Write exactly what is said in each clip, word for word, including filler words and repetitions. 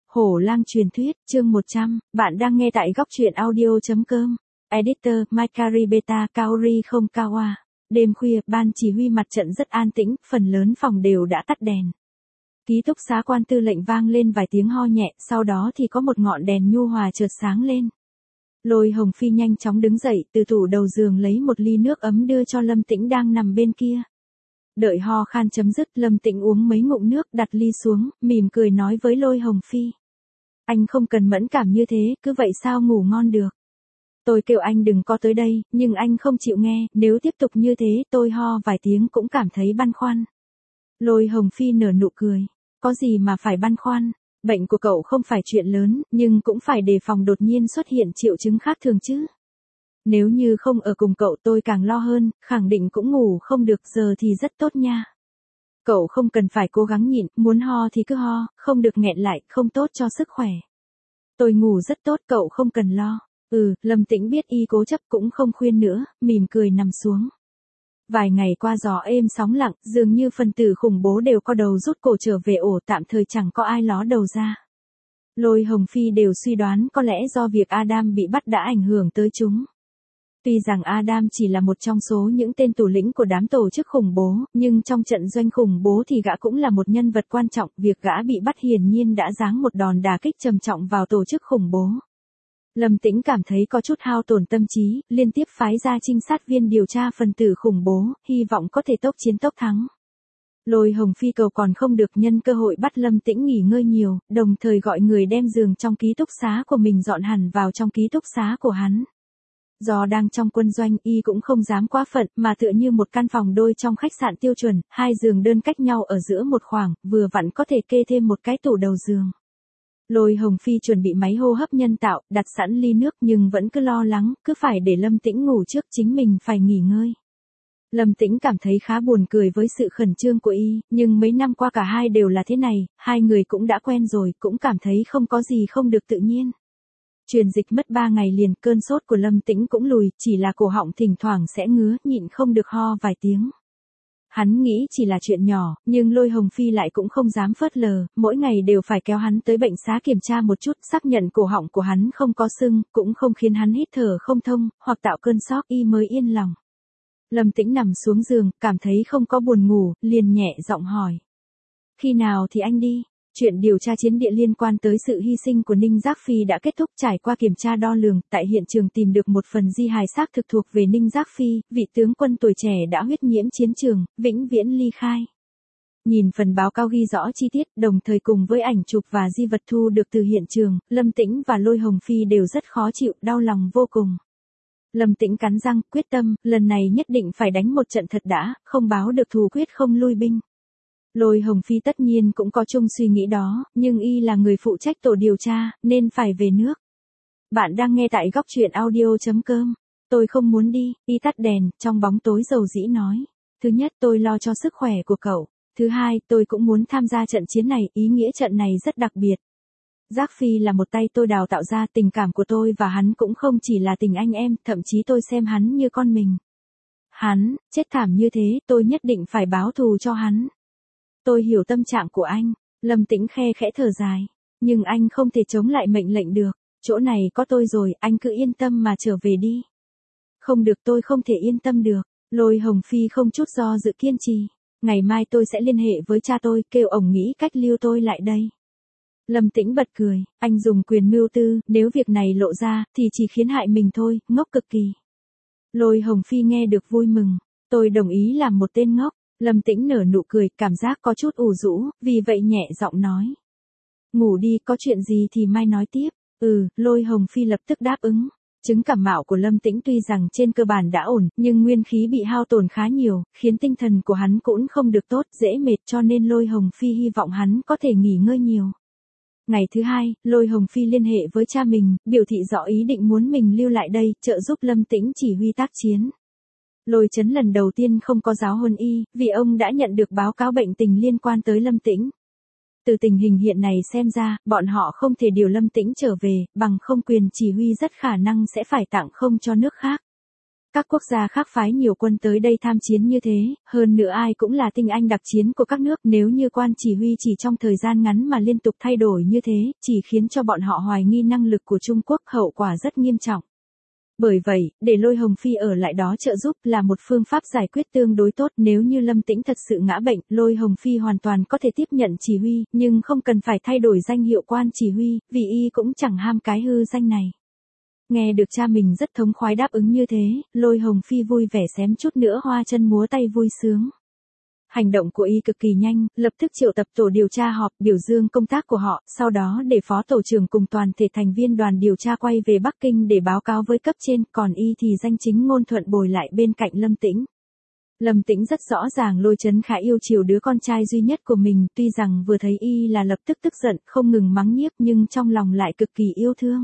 Hổ lang truyền thuyết, chương một trăm, bạn đang nghe tại góc truyện audio.com. Editor, Makari Beta, Kaori không Kawa. Đêm khuya, ban chỉ huy mặt trận rất an tĩnh, phần lớn phòng đều đã tắt đèn. Ký túc xá quan tư lệnh vang lên vài tiếng ho nhẹ, sau đó thì có một ngọn đèn nhu hòa chợt sáng lên. Lôi Hồng Phi nhanh chóng đứng dậy, từ tủ đầu giường lấy một ly nước ấm đưa cho Lâm Tĩnh đang nằm bên kia. Đợi ho khan chấm dứt, Lâm Tĩnh uống mấy ngụm nước, đặt ly xuống, mỉm cười nói với Lôi Hồng Phi. Anh không cần mẫn cảm như thế, cứ vậy sao ngủ ngon được. Tôi kêu anh đừng có tới đây, nhưng anh không chịu nghe, nếu tiếp tục như thế, tôi ho vài tiếng cũng cảm thấy băn khoăn. Lôi Hồng Phi nở nụ cười. Có gì mà phải băn khoăn, bệnh của cậu không phải chuyện lớn, nhưng cũng phải đề phòng đột nhiên xuất hiện triệu chứng khác thường chứ. Nếu như không ở cùng cậu tôi càng lo hơn, khẳng định cũng ngủ không được, giờ thì rất tốt nha. Cậu không cần phải cố gắng nhịn, muốn ho thì cứ ho, không được nghẹn lại, không tốt cho sức khỏe. Tôi ngủ rất tốt, cậu không cần lo. Ừ, Lâm Tĩnh biết y cố chấp cũng không khuyên nữa, mỉm cười nằm xuống. Vài ngày qua gió êm sóng lặng, dường như phần tử khủng bố đều co đầu rút cổ trở về ổ, tạm thời chẳng có ai ló đầu ra. Lôi Hồng Phi đều suy đoán có lẽ do việc Adam bị bắt đã ảnh hưởng tới chúng. Tuy rằng Adam chỉ là một trong số những tên thủ lĩnh của đám tổ chức khủng bố, nhưng trong trận doanh khủng bố thì gã cũng là một nhân vật quan trọng, việc gã bị bắt hiển nhiên đã giáng một đòn đả kích trầm trọng vào tổ chức khủng bố. Lâm Tĩnh cảm thấy có chút hao tổn tâm trí, liên tiếp phái ra trinh sát viên điều tra phần tử khủng bố, hy vọng có thể tốc chiến tốc thắng. Lôi Hồng Phi cầu còn không được nhân cơ hội bắt Lâm Tĩnh nghỉ ngơi nhiều, đồng thời gọi người đem giường trong ký túc xá của mình dọn hẳn vào trong ký túc xá của hắn. Do đang trong quân doanh, y cũng không dám quá phận, mà tựa như một căn phòng đôi trong khách sạn tiêu chuẩn, hai giường đơn cách nhau ở giữa một khoảng, vừa vặn có thể kê thêm một cái tủ đầu giường. Lôi Hồng Phi chuẩn bị máy hô hấp nhân tạo, đặt sẵn ly nước nhưng vẫn cứ lo lắng, cứ phải để Lâm Tĩnh ngủ trước, chính mình phải nghỉ ngơi. Lâm Tĩnh cảm thấy khá buồn cười với sự khẩn trương của y, nhưng mấy năm qua cả hai đều là thế này, hai người cũng đã quen rồi, cũng cảm thấy không có gì không được tự nhiên. Truyền dịch mất ba ngày liền, cơn sốt của Lâm Tĩnh cũng lùi, chỉ là cổ họng thỉnh thoảng sẽ ngứa, nhịn không được ho vài tiếng. Hắn nghĩ chỉ là chuyện nhỏ, nhưng Lôi Hồng Phi lại cũng không dám phớt lờ, mỗi ngày đều phải kéo hắn tới bệnh xá kiểm tra một chút, xác nhận cổ họng của hắn không có sưng, cũng không khiến hắn hít thở không thông, hoặc tạo cơn sốc, y mới yên lòng. Lâm Tĩnh nằm xuống giường, cảm thấy không có buồn ngủ, liền nhẹ giọng hỏi. Khi nào thì anh đi? Chuyện điều tra chiến địa liên quan tới sự hy sinh của Ninh Giác Phi đã kết thúc, trải qua kiểm tra đo lường, tại hiện trường tìm được một phần di hài xác thực thuộc về Ninh Giác Phi, vị tướng quân tuổi trẻ đã huyết nhiễm chiến trường, vĩnh viễn ly khai. Nhìn phần báo cáo ghi rõ chi tiết, đồng thời cùng với ảnh chụp và di vật thu được từ hiện trường, Lâm Tĩnh và Lôi Hồng Phi đều rất khó chịu, đau lòng vô cùng. Lâm Tĩnh cắn răng, quyết tâm, lần này nhất định phải đánh một trận thật đã, không báo được thù quyết không lui binh. Lôi Hồng Phi tất nhiên cũng có chung suy nghĩ đó, nhưng y là người phụ trách tổ điều tra, nên phải về nước. Bạn đang nghe tại góc truyện audio.com. Tôi không muốn đi, y tắt đèn, trong bóng tối dầu dĩ nói. Thứ nhất, tôi lo cho sức khỏe của cậu. Thứ hai, tôi cũng muốn tham gia trận chiến này, ý nghĩa trận này rất đặc biệt. Giác Phi là một tay tôi đào tạo ra, tình cảm của tôi và hắn cũng không chỉ là tình anh em, thậm chí tôi xem hắn như con mình. Hắn, chết thảm như thế, tôi nhất định phải báo thù cho hắn. Tôi hiểu tâm trạng của anh, Lâm Tĩnh khe khẽ thở dài, nhưng anh không thể chống lại mệnh lệnh được, chỗ này có tôi rồi, anh cứ yên tâm mà trở về đi. Không được, tôi không thể yên tâm được. Lôi Hồng Phi không chút do dự kiên trì, ngày mai tôi sẽ liên hệ với cha tôi, kêu ổng nghĩ cách lưu tôi lại đây. Lâm Tĩnh bật cười, anh dùng quyền mưu tư, nếu việc này lộ ra, thì chỉ khiến hại mình thôi, ngốc cực kỳ. Lôi Hồng Phi nghe được vui mừng, tôi đồng ý làm một tên ngốc. Lâm Tĩnh nở nụ cười, cảm giác có chút ủ rũ, vì vậy nhẹ giọng nói. Ngủ đi, có chuyện gì thì mai nói tiếp. Ừ, Lôi Hồng Phi lập tức đáp ứng. Chứng cảm mạo của Lâm Tĩnh tuy rằng trên cơ bản đã ổn, nhưng nguyên khí bị hao tổn khá nhiều, khiến tinh thần của hắn cũng không được tốt, dễ mệt, cho nên Lôi Hồng Phi hy vọng hắn có thể nghỉ ngơi nhiều. Ngày thứ hai, Lôi Hồng Phi liên hệ với cha mình, biểu thị rõ ý định muốn mình lưu lại đây, trợ giúp Lâm Tĩnh chỉ huy tác chiến. Lôi Chấn lần đầu tiên không có giáo huấn y, vì ông đã nhận được báo cáo bệnh tình liên quan tới Lâm Tĩnh. Từ tình hình hiện này xem ra, bọn họ không thể điều Lâm Tĩnh trở về, bằng không quyền chỉ huy rất khả năng sẽ phải tặng không cho nước khác. Các quốc gia khác phái nhiều quân tới đây tham chiến như thế, hơn nữa ai cũng là tinh anh đặc chiến của các nước, nếu như quan chỉ huy chỉ trong thời gian ngắn mà liên tục thay đổi như thế, chỉ khiến cho bọn họ hoài nghi năng lực của Trung Quốc, hậu quả rất nghiêm trọng. Bởi vậy, để Lôi Hồng Phi ở lại đó trợ giúp là một phương pháp giải quyết tương đối tốt. Nếu như Lâm Tĩnh thật sự ngã bệnh, Lôi Hồng Phi hoàn toàn có thể tiếp nhận chỉ huy, nhưng không cần phải thay đổi danh hiệu quan chỉ huy, vì y cũng chẳng ham cái hư danh này. Nghe được cha mình rất thống khoái đáp ứng như thế, Lôi Hồng Phi vui vẻ xém chút nữa hoa chân múa tay vui sướng. Hành động của y cực kỳ nhanh, lập tức triệu tập tổ điều tra họp biểu dương công tác của họ, sau đó để phó tổ trưởng cùng toàn thể thành viên đoàn điều tra quay về Bắc Kinh để báo cáo với cấp trên, còn y thì danh chính ngôn thuận bồi lại bên cạnh Lâm Tĩnh. Lâm Tĩnh rất rõ ràng Lôi Chấn Khả yêu chiều đứa con trai duy nhất của mình, tuy rằng vừa thấy y là lập tức tức giận, không ngừng mắng nhiếc nhưng trong lòng lại cực kỳ yêu thương.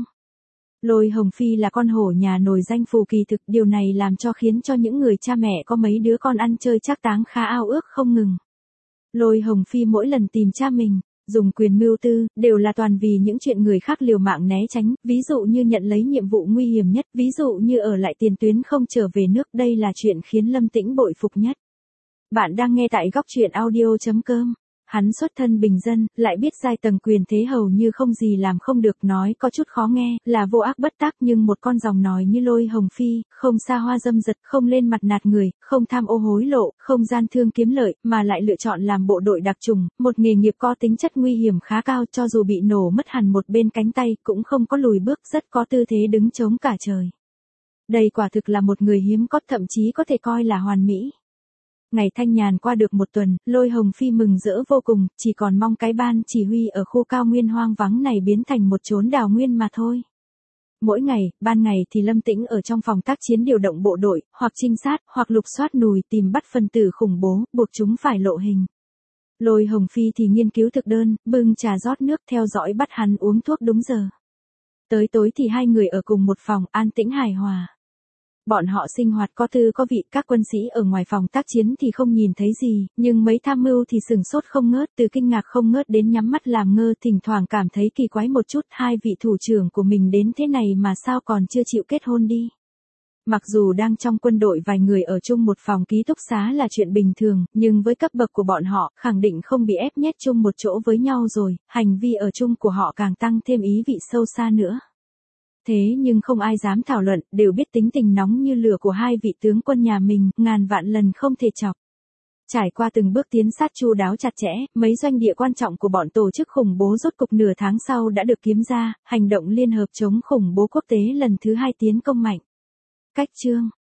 Lôi Hồng Phi là con hổ nhà nổi danh phù kỳ thực, điều này làm cho khiến cho những người cha mẹ có mấy đứa con ăn chơi trác táng khá ao ước không ngừng. Lôi Hồng Phi mỗi lần tìm cha mình, dùng quyền mưu tư, đều là toàn vì những chuyện người khác liều mạng né tránh, ví dụ như nhận lấy nhiệm vụ nguy hiểm nhất, ví dụ như ở lại tiền tuyến không trở về nước, đây là chuyện khiến Lâm Tĩnh bội phục nhất. Bạn đang nghe tại góc truyện audio chấm com. Hắn xuất thân bình dân, lại biết giai tầng quyền thế hầu như không gì làm không được, nói có chút khó nghe, là vô ác bất tác, nhưng một con rồng nòi như Lôi Hồng Phi, không xa hoa dâm dật, không lên mặt nạt người, không tham ô hối lộ, không gian thương kiếm lợi, mà lại lựa chọn làm bộ đội đặc trùng, một nghề nghiệp có tính chất nguy hiểm khá cao, cho dù bị nổ mất hẳn một bên cánh tay, cũng không có lùi bước, rất có tư thế đứng chống cả trời. Đây quả thực là một người hiếm có, thậm chí có thể coi là hoàn mỹ. Ngày thanh nhàn qua được một tuần, Lôi Hồng Phi mừng rỡ vô cùng, chỉ còn mong cái ban chỉ huy ở khu cao nguyên hoang vắng này biến thành một chốn đào nguyên mà thôi. Mỗi ngày, ban ngày thì Lâm Tĩnh ở trong phòng tác chiến điều động bộ đội, hoặc trinh sát, hoặc lục soát nùi tìm bắt phần tử khủng bố, buộc chúng phải lộ hình. Lôi Hồng Phi thì nghiên cứu thực đơn, bưng trà rót nước, theo dõi bắt hắn uống thuốc đúng giờ. Tới tối thì hai người ở cùng một phòng, an tĩnh hài hòa. Bọn họ sinh hoạt có tư có vị, các quân sĩ ở ngoài phòng tác chiến thì không nhìn thấy gì, nhưng mấy tham mưu thì sừng sốt không ngớt, từ kinh ngạc không ngớt đến nhắm mắt làm ngơ, thỉnh thoảng cảm thấy kỳ quái một chút, hai vị thủ trưởng của mình đến thế này mà sao còn chưa chịu kết hôn đi. Mặc dù đang trong quân đội vài người ở chung một phòng ký túc xá là chuyện bình thường, nhưng với cấp bậc của bọn họ, khẳng định không bị ép nhét chung một chỗ với nhau rồi, hành vi ở chung của họ càng tăng thêm ý vị sâu xa nữa. Thế nhưng không ai dám thảo luận, đều biết tính tình nóng như lửa của hai vị tướng quân nhà mình, ngàn vạn lần không thể chọc. Trải qua từng bước tiến sát chu đáo chặt chẽ, mấy doanh địa quan trọng của bọn tổ chức khủng bố rốt cục nửa tháng sau đã được kiếm ra, hành động liên hợp chống khủng bố quốc tế lần thứ hai tiến công mạnh. Cách chương